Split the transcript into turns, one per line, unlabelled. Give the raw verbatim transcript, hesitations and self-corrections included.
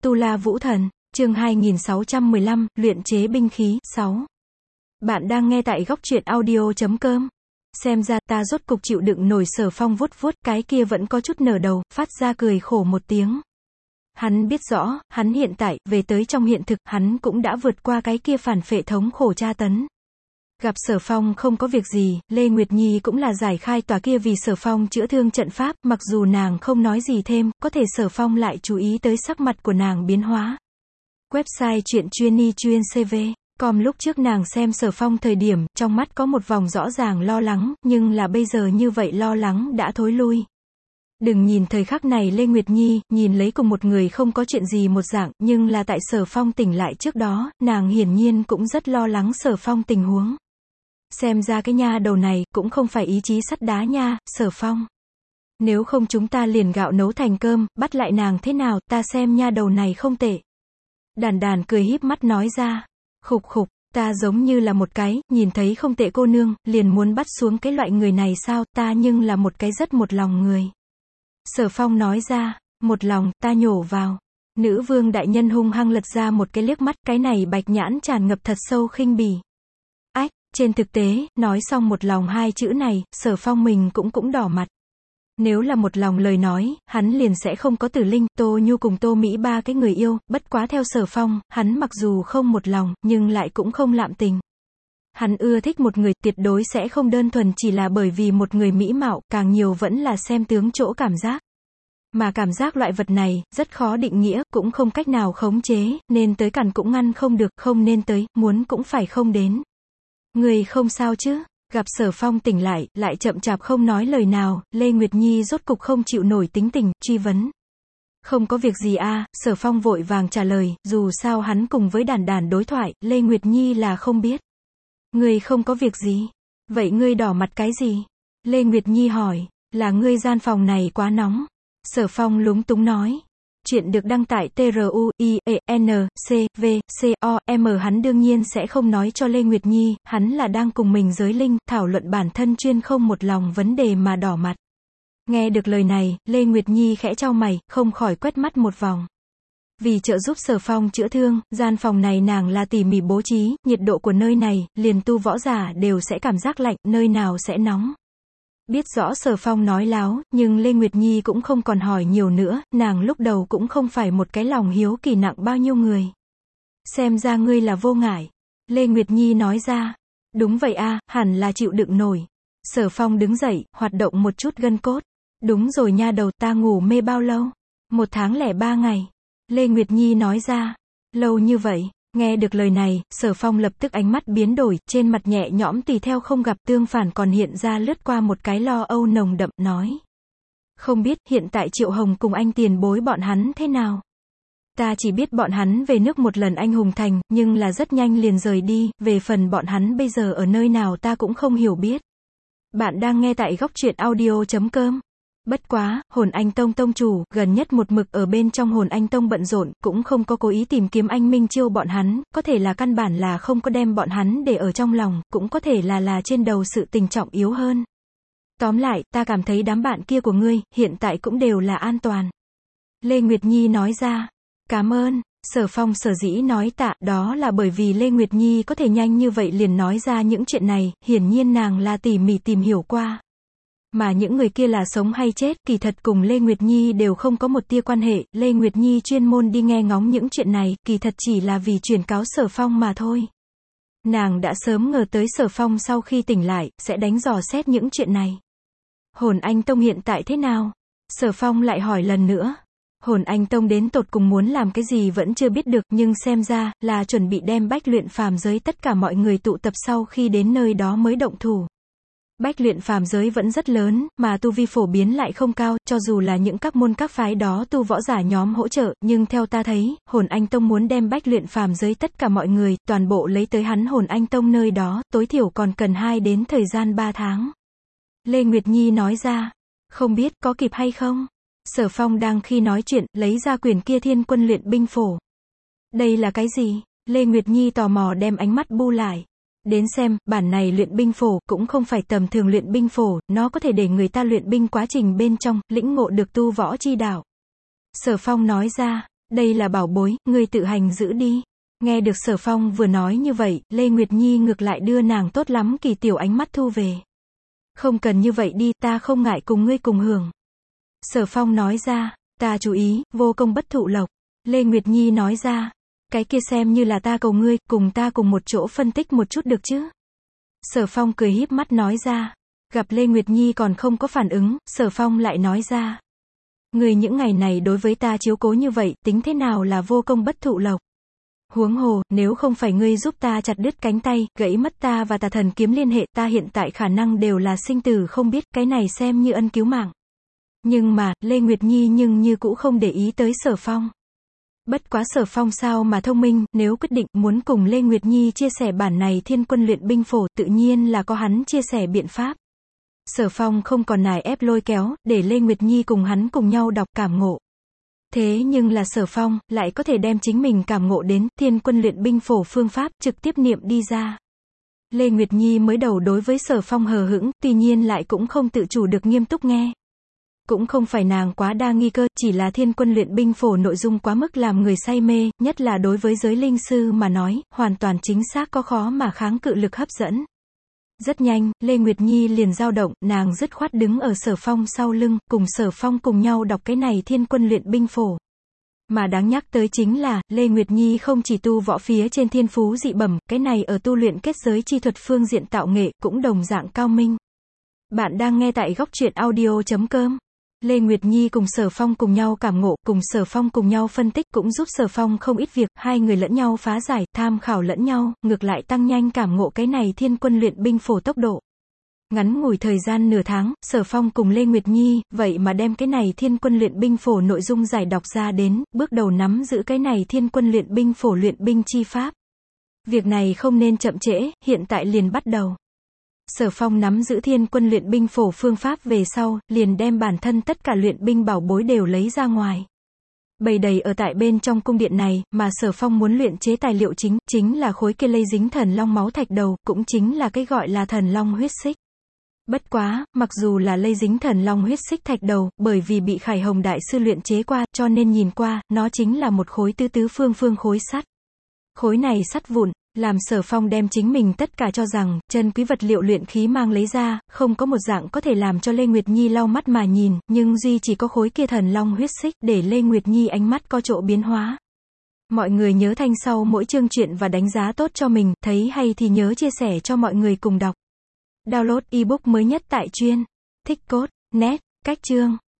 Tu La Vũ Thần, chương hai nghìn sáu trăm mười lăm, luyện chế binh khí, sáu. Bạn đang nghe tại góc truyện audio chấm com. Xem ra, ta rốt cục chịu đựng nổi. Sở Phong vuốt vuốt, cái kia vẫn có chút nở đầu, phát ra cười khổ một tiếng. Hắn biết rõ, hắn hiện tại, về tới trong hiện thực, hắn cũng đã vượt qua cái kia phản phệ thống khổ tra tấn. Gặp Sở Phong không có việc gì, Lê Nguyệt Nhi cũng là giải khai tòa kia vì Sở Phong chữa thương trận pháp, mặc dù nàng không nói gì thêm, có thể Sở Phong lại chú ý tới sắc mặt của nàng biến hóa. Website truyện chuyên y chuyên cv com lúc trước nàng xem Sở Phong thời điểm, trong mắt có một vòng rõ ràng lo lắng, nhưng là bây giờ như vậy lo lắng đã thối lui. Đừng nhìn thời khắc này Lê Nguyệt Nhi, nhìn lấy cùng một người không có chuyện gì một dạng, nhưng là tại Sở Phong tỉnh lại trước đó, nàng hiển nhiên cũng rất lo lắng Sở Phong tình huống. Xem ra cái nha đầu này, cũng không phải ý chí sắt đá nha, Sở Phong. Nếu không chúng ta liền gạo nấu thành cơm, bắt lại nàng thế nào, ta xem nha đầu này không tệ. Đàn đàn cười híp mắt nói ra. Khục khục, ta giống như là một cái, nhìn thấy không tệ cô nương, liền muốn bắt xuống cái loại người này sao, ta nhưng là một cái rất một lòng người. Sở Phong nói ra, một lòng, ta nhổ vào. Nữ vương đại nhân hung hăng lật ra một cái liếc mắt, cái này bạch nhãn tràn ngập thật sâu khinh bỉ. Ách, trên thực tế, nói xong một lòng hai chữ này, Sở Phong mình cũng cũng đỏ mặt. Nếu là một lòng lời nói, hắn liền sẽ không có Tử Linh, Tô Nhu cùng Tô Mỹ ba cái người yêu, bất quá theo Sở Phong, hắn mặc dù không một lòng, nhưng lại cũng không lạm tình. Hắn ưa thích một người, tuyệt đối sẽ không đơn thuần chỉ là bởi vì một người mỹ mạo, càng nhiều vẫn là xem tướng chỗ cảm giác. Mà cảm giác loại vật này, rất khó định nghĩa, cũng không cách nào khống chế, nên tới cản cũng ngăn không được, không nên tới, muốn cũng phải không đến. Người không sao chứ? Gặp Sở Phong tỉnh lại, lại chậm chạp không nói lời nào, Lê Nguyệt Nhi rốt cục không chịu nổi tính tình, truy vấn. Không có việc gì a, à, Sở Phong vội vàng trả lời, dù sao hắn cùng với đàn đàn đối thoại, Lê Nguyệt Nhi là không biết. Ngươi không có việc gì? Vậy ngươi đỏ mặt cái gì? Lê Nguyệt Nhi hỏi, là ngươi gian phòng này quá nóng. Sở Phong lúng túng nói. Chuyện được đăng tại tê rờ u i e n c v c o m hắn đương nhiên sẽ không nói cho Lê Nguyệt Nhi, hắn là đang cùng mình giới linh, thảo luận bản thân chuyên không một lòng vấn đề mà đỏ mặt. Nghe được lời này, Lê Nguyệt Nhi khẽ chau mày, không khỏi quét mắt một vòng. Vì trợ giúp Sở Phong chữa thương, gian phòng này nàng là tỉ mỉ bố trí, nhiệt độ của nơi này, liền tu võ giả đều sẽ cảm giác lạnh, nơi nào sẽ nóng. Biết rõ Sở Phong nói láo, nhưng Lê Nguyệt Nhi cũng không còn hỏi nhiều nữa, nàng lúc đầu cũng không phải một cái lòng hiếu kỳ nặng bao nhiêu người. Xem ra ngươi là vô ngại. Lê Nguyệt Nhi nói ra. Đúng vậy a, hẳn là chịu đựng nổi. Sở Phong đứng dậy, hoạt động một chút gân cốt. Đúng rồi nha đầu, ta ngủ mê bao lâu? Một tháng lẻ ba ngày. Lê Nguyệt Nhi nói ra. Lâu như vậy. Nghe được lời này, Sở Phong lập tức ánh mắt biến đổi, trên mặt nhẹ nhõm tùy theo không gặp tương phản còn hiện ra lướt qua một cái lo âu nồng đậm, nói. Không biết, hiện tại Triệu Hồng cùng anh tiền bối bọn hắn thế nào? Ta chỉ biết bọn hắn về nước một lần anh hùng thành, nhưng là rất nhanh liền rời đi, về phần bọn hắn bây giờ ở nơi nào ta cũng không hiểu biết. Bạn đang nghe tại góc truyện audio chấm com. Bất quá, Hồn Anh Tông tông chủ, gần nhất một mực ở bên trong Hồn Anh Tông bận rộn, cũng không có cố ý tìm kiếm anh Minh Chiêu bọn hắn, có thể là căn bản là không có đem bọn hắn để ở trong lòng, cũng có thể là là trên đầu sự tình trọng yếu hơn. Tóm lại, ta cảm thấy đám bạn kia của ngươi, hiện tại cũng đều là an toàn. Lê Nguyệt Nhi nói ra. Cảm ơn. Sở Phong sở dĩ nói tạ, đó là bởi vì Lê Nguyệt Nhi có thể nhanh như vậy liền nói ra những chuyện này, hiển nhiên nàng là tỉ mỉ tìm hiểu qua. Mà những người kia là sống hay chết, kỳ thật cùng Lê Nguyệt Nhi đều không có một tia quan hệ, Lê Nguyệt Nhi chuyên môn đi nghe ngóng những chuyện này, kỳ thật chỉ là vì truyền cáo Sở Phong mà thôi. Nàng đã sớm ngờ tới Sở Phong sau khi tỉnh lại, sẽ đánh dò xét những chuyện này. Hồn Anh Tông hiện tại thế nào? Sở Phong lại hỏi lần nữa. Hồn Anh Tông đến tột cùng muốn làm cái gì vẫn chưa biết được, nhưng xem ra, là chuẩn bị đem bách luyện phàm giới tất cả mọi người tụ tập sau khi đến nơi đó mới động thủ. Bách luyện phàm giới vẫn rất lớn, mà tu vi phổ biến lại không cao, cho dù là những các môn các phái đó tu võ giả nhóm hỗ trợ, nhưng theo ta thấy, Hồn Anh Tông muốn đem bách luyện phàm giới tất cả mọi người, toàn bộ lấy tới hắn Hồn Anh Tông nơi đó, tối thiểu còn cần hai đến thời gian ba tháng. Lê Nguyệt Nhi nói ra, không biết có kịp hay không? Sở Phong đang khi nói chuyện, lấy ra quyển kia Thiên Quân luyện binh phổ. Đây là cái gì? Lê Nguyệt Nhi tò mò đem ánh mắt bu lại. Đến xem, bản này luyện binh phổ, cũng không phải tầm thường luyện binh phổ, nó có thể để người ta luyện binh quá trình bên trong, lĩnh ngộ được tu võ chi đạo. Sở Phong nói ra, Đây là bảo bối, ngươi tự hành giữ đi. Nghe được Sở Phong vừa nói như vậy, Lê Nguyệt Nhi ngược lại đưa nàng tốt lắm kỳ tiểu ánh mắt thu về. Không cần như vậy đi, ta không ngại cùng ngươi cùng hưởng. Sở Phong nói ra, ta chú ý, vô công bất thụ lộc. Lê Nguyệt Nhi nói ra, cái kia xem như là ta cầu ngươi, cùng ta cùng một chỗ phân tích một chút được chứ. Sở Phong cười híp mắt nói ra, gặp Lê Nguyệt Nhi còn không có phản ứng, Sở Phong lại nói ra. Ngươi những ngày này đối với ta chiếu cố như vậy, tính thế nào là vô công bất thụ lộc. Huống hồ, nếu không phải ngươi giúp ta chặt đứt cánh tay, gãy mất ta và tà thần kiếm liên hệ, ta hiện tại khả năng đều là sinh tử không biết, cái này xem như ân cứu mạng. Nhưng mà, Lê Nguyệt Nhi nhưng như cũ không để ý tới Sở Phong. Bất quá Sở Phong sao mà thông minh, nếu quyết định muốn cùng Lê Nguyệt Nhi chia sẻ bản này thiên quân luyện binh phổ, tự nhiên là có hắn chia sẻ biện pháp. Sở Phong không còn nài ép lôi kéo, để Lê Nguyệt Nhi cùng hắn cùng nhau đọc cảm ngộ. Thế nhưng là Sở Phong, lại có thể đem chính mình cảm ngộ đến, thiên quân luyện binh phổ phương pháp, trực tiếp niệm đi ra. Lê Nguyệt Nhi mới đầu đối với Sở Phong hờ hững, tuy nhiên lại cũng không tự chủ được nghiêm túc nghe. Cũng không phải nàng quá đa nghi cơ, chỉ là thiên quân luyện binh phổ nội dung quá mức làm người say mê, nhất là đối với giới linh sư mà nói, hoàn toàn chính xác có khó mà kháng cự lực hấp dẫn. Rất nhanh, Lê Nguyệt Nhi liền dao động, nàng dứt khoát đứng ở Sở Phong sau lưng, cùng Sở Phong cùng nhau đọc cái này thiên quân luyện binh phổ. Mà đáng nhắc tới chính là, Lê Nguyệt Nhi không chỉ tu võ phía trên thiên phú dị bẩm, cái này ở tu luyện kết giới chi thuật phương diện tạo nghệ, cũng đồng dạng cao minh. Bạn đang nghe tại góc truyện audio chấm com. Lê Nguyệt Nhi cùng Sở Phong cùng nhau cảm ngộ, cùng Sở Phong cùng nhau phân tích, cũng giúp Sở Phong không ít việc, hai người lẫn nhau phá giải, tham khảo lẫn nhau, ngược lại tăng nhanh cảm ngộ cái này thiên quân luyện binh phổ tốc độ. Ngắn ngủi thời gian nửa tháng, Sở Phong cùng Lê Nguyệt Nhi, vậy mà đem cái này thiên quân luyện binh phổ nội dung giải đọc ra đến, bước đầu nắm giữ cái này thiên quân luyện binh phổ luyện binh chi pháp. Việc này không nên chậm trễ, hiện tại liền bắt đầu. Sở Phong nắm giữ thiên quân luyện binh phổ phương pháp về sau, liền đem bản thân tất cả luyện binh bảo bối đều lấy ra ngoài. Bày đầy ở tại bên trong cung điện này, mà Sở Phong muốn luyện chế tài liệu chính, chính là khối kia lây dính thần long máu thạch đầu, cũng chính là cái gọi là thần long huyết xích. Bất quá, mặc dù là lây dính thần long huyết xích thạch đầu, bởi vì bị Khải Hồng Đại Sư luyện chế qua, cho nên nhìn qua, nó chính là một khối tứ tứ phương phương khối sắt. Khối này sắt vụn, làm Sở Phong đem chính mình tất cả cho rằng, chân quý vật liệu luyện khí mang lấy ra, không có một dạng có thể làm cho Lê Nguyệt Nhi lau mắt mà nhìn, nhưng duy chỉ có khối kia thần long huyết xích, để Lê Nguyệt Nhi ánh mắt có chỗ biến hóa. Mọi người nhớ thanh sau mỗi chương truyện và đánh giá tốt cho mình, thấy hay thì nhớ chia sẻ cho mọi người cùng đọc. Download ebook mới nhất tại chuyên thích cốt net, cách chương.